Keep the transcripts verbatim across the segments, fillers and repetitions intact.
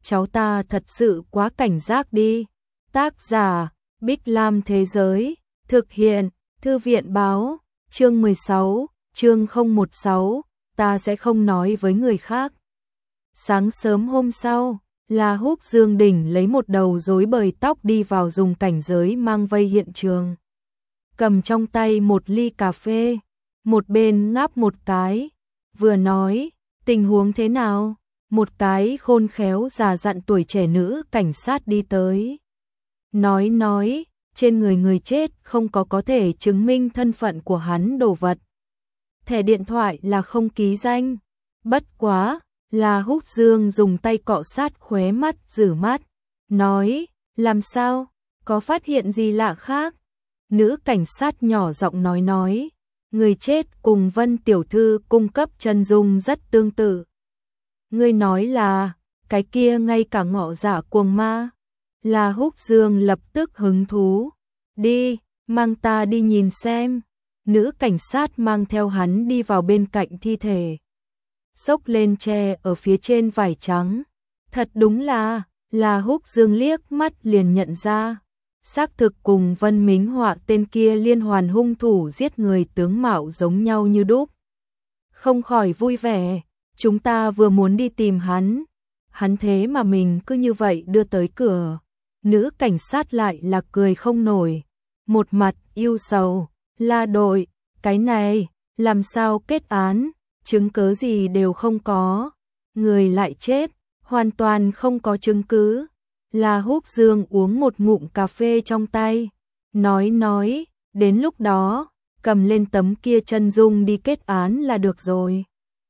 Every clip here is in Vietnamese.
cháu ta thật sự quá cảnh giác đi. Tác giả, Bích Lam Thế Giới, thực hiện, Thư viện Báo, chương mười sáu, chương không một sáu, ta sẽ không nói với người khác. Sáng sớm hôm sau, La Húc Dương đỉnh lấy một đầu rối bời tóc đi vào dùng cảnh giới mang vây hiện trường. Cầm trong tay một ly cà phê, một bên ngáp một cái, vừa nói, tình huống thế nào? Một cái khôn khéo già dặn tuổi trẻ nữ cảnh sát đi tới. Nói nói, trên người người chết không có có thể chứng minh thân phận của hắn đồ vật. Thẻ điện thoại là không ký danh. Bất quá, La Húc Dương dùng tay cọ sát khóe mắt rử mắt, nói, làm sao, có phát hiện gì lạ khác? Nữ cảnh sát nhỏ giọng nói nói, người chết cùng Vân tiểu thư cung cấp chân dung rất tương tự. Ngươi nói là, cái kia ngay cả ngọ dạ cuồng ma. La Húc Dương lập tức hứng thú, đi, mang ta đi nhìn xem. Nữ cảnh sát mang theo hắn đi vào bên cạnh thi thể. Xốc lên tre ở phía trên vải trắng. Thật đúng là, La Húc Dương liếc mắt liền nhận ra. Xác thực cùng Vân Mính Họa tên kia liên hoàn hung thủ giết người tướng mạo giống nhau như đúc. Không khỏi vui vẻ, chúng ta vừa muốn đi tìm hắn. Hắn thế mà mình cứ như vậy đưa tới cửa. Nữ cảnh sát lại là cười không nổi. Một mặt yêu sầu, La đội, cái này, làm sao kết án, chứng cứ gì đều không có. Người lại chết, hoàn toàn không có chứng cứ. La Húc Dương uống một ngụm cà phê trong tay, nói nói, đến lúc đó, cầm lên tấm kia chân dung đi kết án là được rồi.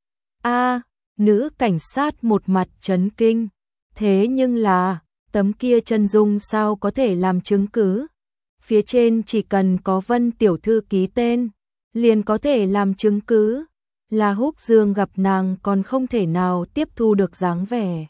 A, nữ cảnh sát một mặt chấn kinh, thế nhưng là, tấm kia chân dung sao có thể làm chứng cứ? Phía trên chỉ cần có Vân tiểu thư ký tên, liền có thể làm chứng cứ. La Húc Dương gặp nàng còn không thể nào tiếp thu được dáng vẻ.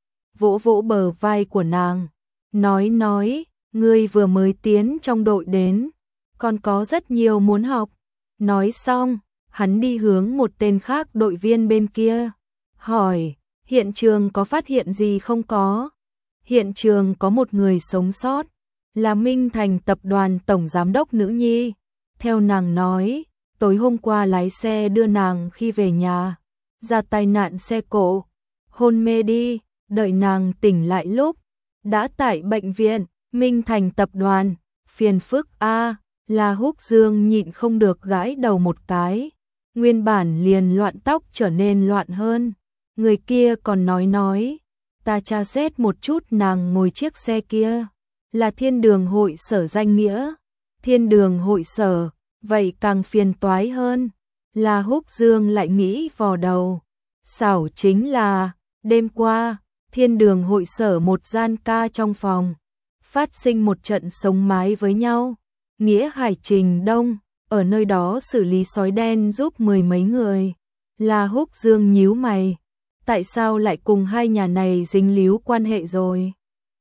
Vỗ vỗ bờ vai của nàng, nói nói, ngươi vừa mới tiến trong đội đến, còn có rất nhiều muốn học. Nói xong, hắn đi hướng một tên khác đội viên bên kia, hỏi, hiện trường có phát hiện gì không có? Hiện trường có một người sống sót, là Minh Thành tập đoàn tổng giám đốc nữ nhi. Theo nàng nói, tối hôm qua lái xe đưa nàng khi về nhà, ra tai nạn xe cộ, hôn mê đi. Đợi nàng tỉnh lại lúc đã tại bệnh viện. Minh Thành tập đoàn, phiền phức a. La Húc Dương nhịn không được gãi đầu một cái, nguyên bản liền loạn tóc trở nên loạn hơn. Người kia còn nói nói, ta tra xét một chút nàng ngồi chiếc xe kia, là Thiên Đường hội sở danh nghĩa. Thiên Đường hội sở, vậy càng phiền toái hơn. La Húc Dương lại nghĩ vò đầu, xảo chính là, đêm qua, Thiên Đường hội sở một gian ca trong phòng, phát sinh một trận sống mái với nhau. Nghĩa Hải Trình Đông, ở nơi đó xử lý sói đen giúp mười mấy người. La Húc Dương nhíu mày, tại sao lại cùng hai nhà này dính líu quan hệ rồi?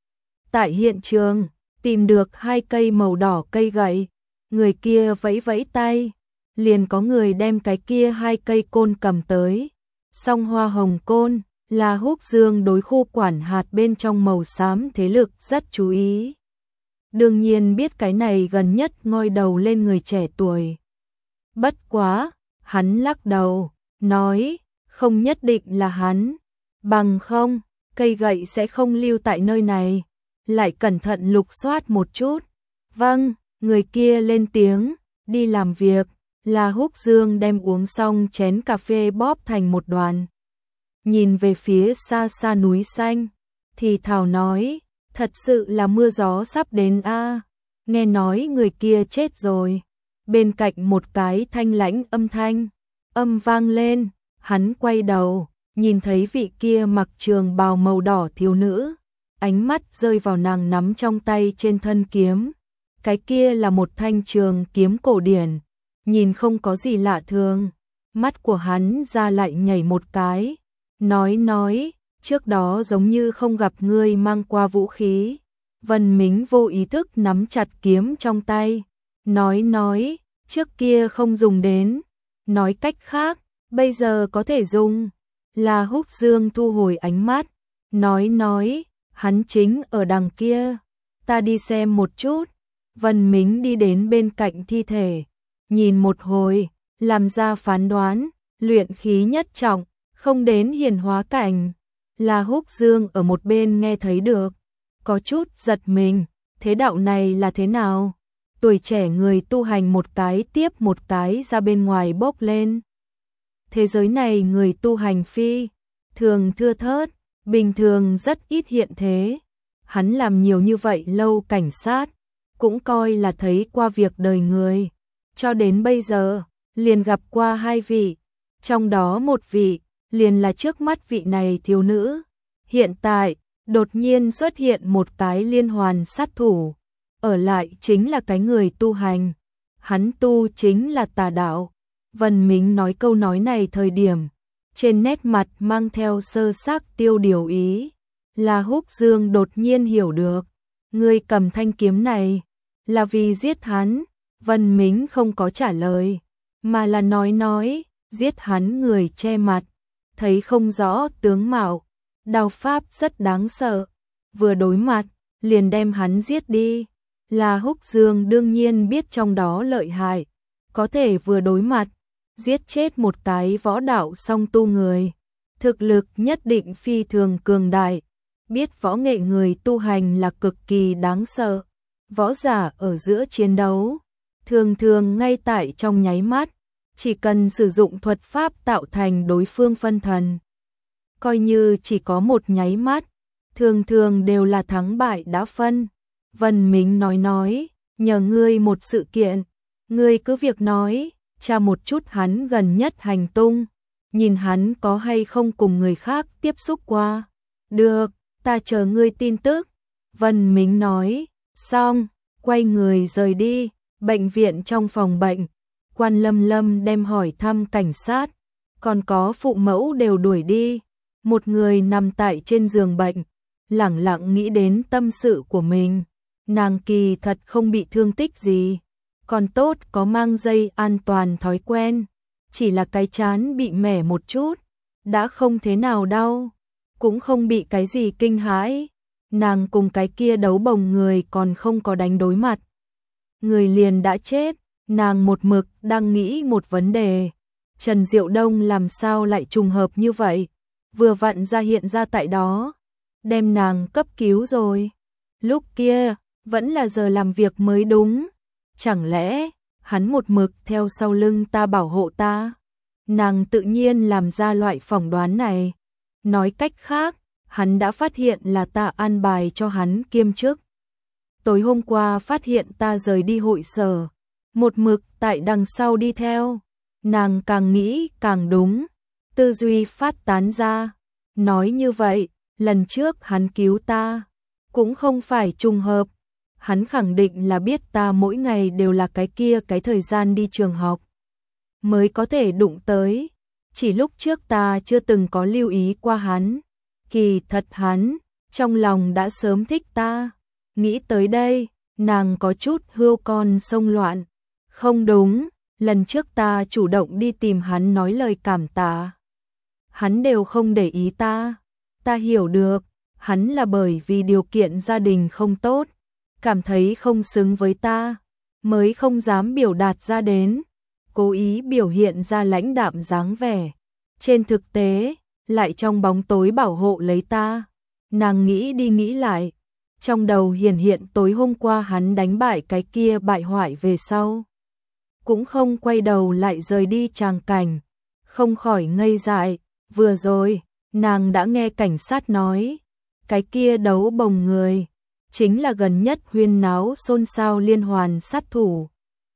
Tại hiện trường, tìm được hai cây màu đỏ cây gậy, người kia vẫy vẫy tay, liền có người đem cái kia hai cây côn cầm tới. Song hoa hồng côn. La Húc Dương đối khu quản hạt bên trong màu xám thế lực rất chú ý. Đương nhiên biết cái này gần nhất ngoi đầu lên người trẻ tuổi. Bất quá, hắn lắc đầu, nói, không nhất định là hắn. Bằng không, cây gậy sẽ không lưu tại nơi này. Lại cẩn thận lục soát một chút. Vâng, người kia lên tiếng, đi làm việc. La Húc Dương đem uống xong chén cà phê bóp thành một đoàn. Nhìn về phía xa xa núi xanh, thì thào nói, thật sự là mưa gió sắp đến a. Nghe nói người kia chết rồi. Bên cạnh một cái thanh lãnh âm thanh, âm vang lên, hắn quay đầu, nhìn thấy vị kia mặc trường bào màu đỏ thiếu nữ, ánh mắt rơi vào nàng nắm trong tay trên thân kiếm. Cái kia là một thanh trường kiếm cổ điển, nhìn không có gì lạ thường. Mắt của hắn ra lại nhảy một cái. Nói nói, trước đó giống như không gặp ngươi mang qua vũ khí. Vân Mính vô ý thức nắm chặt kiếm trong tay. Nói nói, trước kia không dùng đến. Nói cách khác, bây giờ có thể dùng. La Húc Dương thu hồi ánh mắt, Nói nói, hắn chính ở đằng kia. Ta đi xem một chút. Vân Mính đi đến bên cạnh thi thể, nhìn một hồi, làm ra phán đoán, luyện khí nhất trọng, không đến hiển hóa cảnh. La Húc Dương ở một bên nghe thấy được, có chút giật mình, thế đạo này là thế nào? Tuổi trẻ người tu hành một cái tiếp một cái ra bên ngoài bốc lên. Thế giới này người tu hành phi thường thưa thớt, bình thường rất ít hiện thế. Hắn làm nhiều như vậy lâu cảnh sát, cũng coi là thấy qua việc đời người. Cho đến bây giờ, liền gặp qua hai vị, trong đó một vị, liền là trước mắt vị này thiếu nữ. Hiện tại, đột nhiên xuất hiện một cái liên hoàn sát thủ, ở lại chính là cái người tu hành. Hắn tu chính là tà đạo. Vân Mính nói câu nói này thời điểm, trên nét mặt mang theo sơ xác tiêu điều ý. La Húc Dương đột nhiên hiểu được, người cầm thanh kiếm này là vì giết hắn. Vân Mính không có trả lời, mà là nói nói, giết hắn người che mặt, thấy không rõ tướng mạo, đao pháp rất đáng sợ, vừa đối mặt, liền đem hắn giết đi. La Húc Dương đương nhiên biết trong đó lợi hại, có thể vừa đối mặt, giết chết một cái võ đạo song tu người, thực lực nhất định phi thường cường đại. Biết võ nghệ người tu hành là cực kỳ đáng sợ, võ giả ở giữa chiến đấu, thường thường ngay tại trong nháy mắt, chỉ cần sử dụng thuật pháp tạo thành đối phương phân thần. Coi như chỉ có một nháy mắt, thường thường đều là thắng bại đã phân. Vân Mính nói nói, nhờ ngươi một sự kiện, ngươi cứ việc nói, tra một chút hắn gần nhất hành tung, nhìn hắn có hay không cùng người khác tiếp xúc qua. Được, ta chờ ngươi tin tức. Vân Mính nói, xong, quay người rời đi. Bệnh viện trong phòng bệnh, Quan Lâm Lâm đem hỏi thăm cảnh sát, còn có phụ mẫu đều đuổi đi. Một người nằm tại trên giường bệnh, lẳng lặng nghĩ đến tâm sự của mình. Nàng kỳ thật không bị thương tích gì, còn tốt có mang dây an toàn thói quen, chỉ là cái trán bị mẻ một chút, đã không thế nào đau, cũng không bị cái gì kinh hãi. Nàng cùng cái kia đấu bồng người còn không có đánh đối mặt, người liền đã chết. Nàng một mực đang nghĩ một vấn đề, Trần Diệu Đông làm sao lại trùng hợp như vậy, vừa vặn ra hiện ra tại đó, đem nàng cấp cứu rồi. Lúc kia, vẫn là giờ làm việc mới đúng, chẳng lẽ hắn một mực theo sau lưng ta bảo hộ ta? Nàng tự nhiên làm ra loại phỏng đoán này. Nói cách khác, hắn đã phát hiện là ta an bài cho hắn kiêm chức. Tối hôm qua phát hiện ta rời đi hội sở, một mực tại đằng sau đi theo. Nàng càng nghĩ càng đúng, tư duy phát tán ra. Nói như vậy, lần trước hắn cứu ta, cũng không phải trùng hợp. Hắn khẳng định là biết ta mỗi ngày đều là cái kia cái thời gian đi trường học, mới có thể đụng tới. Chỉ lúc trước ta chưa từng có lưu ý qua hắn. Kỳ thật hắn, trong lòng đã sớm thích ta. Nghĩ tới đây, nàng có chút hươu con sông loạn. Không đúng, lần trước ta chủ động đi tìm hắn nói lời cảm tạ, hắn đều không để ý ta. Ta hiểu được, hắn là bởi vì điều kiện gia đình không tốt, cảm thấy không xứng với ta, mới không dám biểu đạt ra đến, cố ý biểu hiện ra lãnh đạm dáng vẻ. Trên thực tế, lại trong bóng tối bảo hộ lấy ta. Nàng nghĩ đi nghĩ lại, trong đầu hiển hiện tối hôm qua hắn đánh bại cái kia bại hoại về sau, cũng không quay đầu lại rời đi tràng cảnh, không khỏi ngây dại. Vừa rồi, nàng đã nghe cảnh sát nói, cái kia đấu bồng người, chính là gần nhất huyên náo xôn xao liên hoàn sát thủ.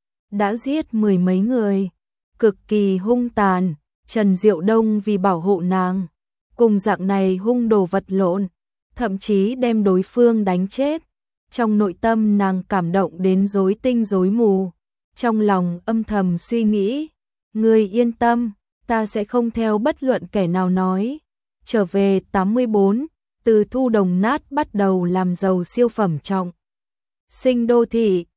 Đã giết mười mấy người, cực kỳ hung tàn. Trần Diệu Đông vì bảo hộ nàng, cùng dạng này hung đồ vật lộn, thậm chí đem đối phương đánh chết. Trong nội tâm nàng cảm động đến rối tinh rối mù, trong lòng âm thầm suy nghĩ, ngươi yên tâm, ta sẽ không theo bất luận kẻ nào nói. Trở về tám mươi bốn, từ thu đồng nát bắt đầu làm giàu siêu phẩm trọng sinh đô thị.